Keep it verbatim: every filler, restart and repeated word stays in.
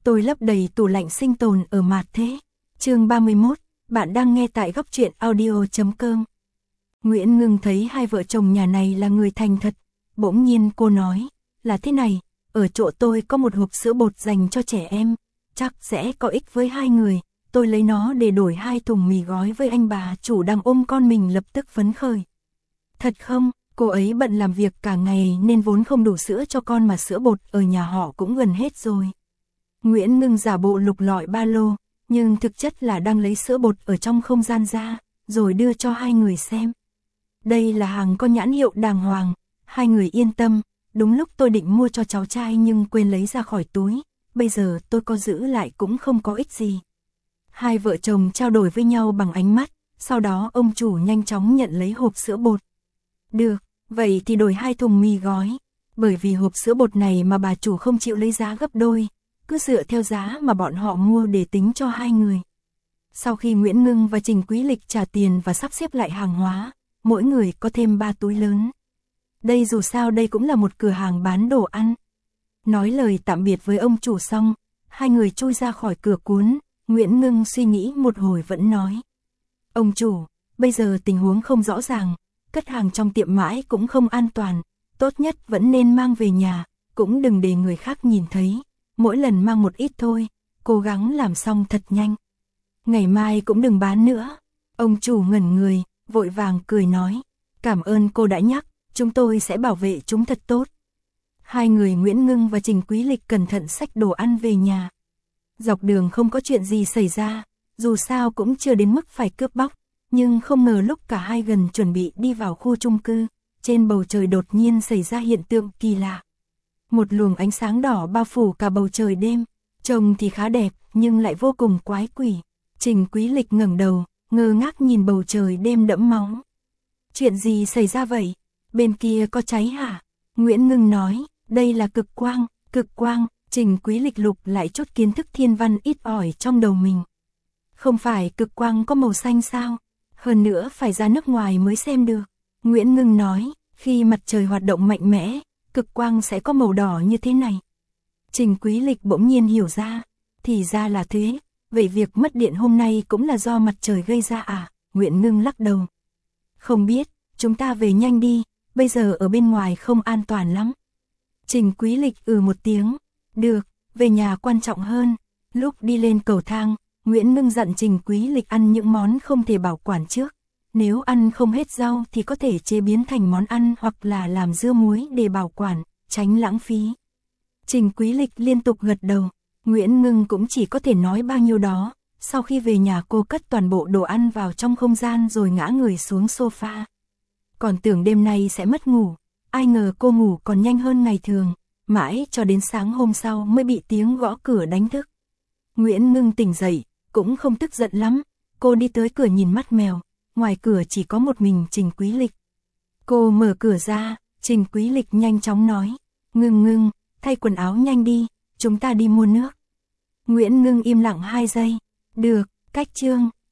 tôi lấp đầy tủ lạnh sinh tồn ở Mạt Thế. Chương ba mươi mốt, bạn đang nghe tại góc truyện audio chấm com. Nguyễn Ngưng thấy hai vợ chồng nhà này là người thành thật, bỗng nhiên cô nói, là thế này, ở chỗ tôi có một hộp sữa bột dành cho trẻ em, chắc sẽ có ích với hai người, tôi lấy nó để đổi hai thùng mì gói với anh bà chủ đang ôm con mình lập tức phấn khởi. Thật không, cô ấy bận làm việc cả ngày nên vốn không đủ sữa cho con mà sữa bột ở nhà họ cũng gần hết rồi. Nguyễn Ngưng giả bộ lục lọi ba lô, nhưng thực chất là đang lấy sữa bột ở trong không gian ra, rồi đưa cho hai người xem. Đây là hàng có nhãn hiệu đàng hoàng, hai người yên tâm, đúng lúc tôi định mua cho cháu trai nhưng quên lấy ra khỏi túi, bây giờ tôi có giữ lại cũng không có ích gì. Hai vợ chồng trao đổi với nhau bằng ánh mắt, sau đó ông chủ nhanh chóng nhận lấy hộp sữa bột. Được, vậy thì đổi hai thùng mì gói, bởi vì hộp sữa bột này mà bà chủ không chịu lấy giá gấp đôi, cứ dựa theo giá mà bọn họ mua để tính cho hai người. Sau khi Nguyễn Ngưng và Trình Quý Lịch trả tiền và sắp xếp lại hàng hóa, mỗi người có thêm ba túi lớn. Đây dù sao đây cũng là một cửa hàng bán đồ ăn. Nói lời tạm biệt với ông chủ xong, hai người chui ra khỏi cửa cuốn, Nguyễn Ngưng suy nghĩ một hồi vẫn nói. Ông chủ, bây giờ tình huống không rõ ràng, cất hàng trong tiệm mãi cũng không an toàn, tốt nhất vẫn nên mang về nhà, cũng đừng để người khác nhìn thấy, mỗi lần mang một ít thôi, cố gắng làm xong thật nhanh. Ngày mai cũng đừng bán nữa. Ông chủ ngẩn người, vội vàng cười nói, cảm ơn cô đã nhắc, chúng tôi sẽ bảo vệ chúng thật tốt. Hai người Nguyễn Ngưng và Trình Quý Lịch cẩn thận xách đồ ăn về nhà. Dọc đường không có chuyện gì xảy ra, dù sao cũng chưa đến mức phải cướp bóc, nhưng không ngờ lúc cả hai gần chuẩn bị đi vào khu chung cư, trên bầu trời đột nhiên xảy ra hiện tượng kỳ lạ. Một luồng ánh sáng đỏ bao phủ cả bầu trời đêm, trông thì khá đẹp nhưng lại vô cùng quái quỷ. Trình Quý Lịch ngẩng đầu, ngơ ngác nhìn bầu trời đêm đẫm máu. Chuyện gì xảy ra vậy? Bên kia có cháy hả? Nguyễn Ngưng nói, đây là cực quang, cực quang. Trình Quý Lịch lục lại chốt kiến thức thiên văn ít ỏi trong đầu mình. Không phải cực quang có màu xanh sao? Hơn nữa phải ra nước ngoài mới xem được. Nguyễn Ngưng nói, khi mặt trời hoạt động mạnh mẽ, cực quang sẽ có màu đỏ như thế này. Trình Quý Lịch bỗng nhiên hiểu ra, thì ra là thế, vậy việc mất điện hôm nay cũng là do mặt trời gây ra à? Nguyễn Ngưng lắc đầu. Không biết, chúng ta về nhanh đi, bây giờ ở bên ngoài không an toàn lắm. Trình Quý Lịch ừ một tiếng. Được, về nhà quan trọng hơn. Lúc đi lên cầu thang, Nguyễn Ngưng dặn Trình Quý Lịch ăn những món không thể bảo quản trước. Nếu ăn không hết rau thì có thể chế biến thành món ăn hoặc là làm dưa muối để bảo quản, tránh lãng phí. Trình Quý Lịch liên tục gật đầu, Nguyễn Ngưng cũng chỉ có thể nói bao nhiêu đó. Sau khi về nhà cô cất toàn bộ đồ ăn vào trong không gian rồi ngã người xuống sofa. Còn tưởng đêm nay sẽ mất ngủ, ai ngờ cô ngủ còn nhanh hơn ngày thường. Mãi cho đến sáng hôm sau mới bị tiếng gõ cửa đánh thức. Nguyễn Ngưng tỉnh dậy, cũng không tức giận lắm. Cô đi tới cửa nhìn mắt mèo, ngoài cửa chỉ có một mình Trình Quý Lịch. Cô mở cửa ra, Trình Quý Lịch nhanh chóng nói, Ngưng Ngưng, thay quần áo nhanh đi, chúng ta đi mua nước. Nguyễn Ngưng im lặng hai giây, được, cách chương.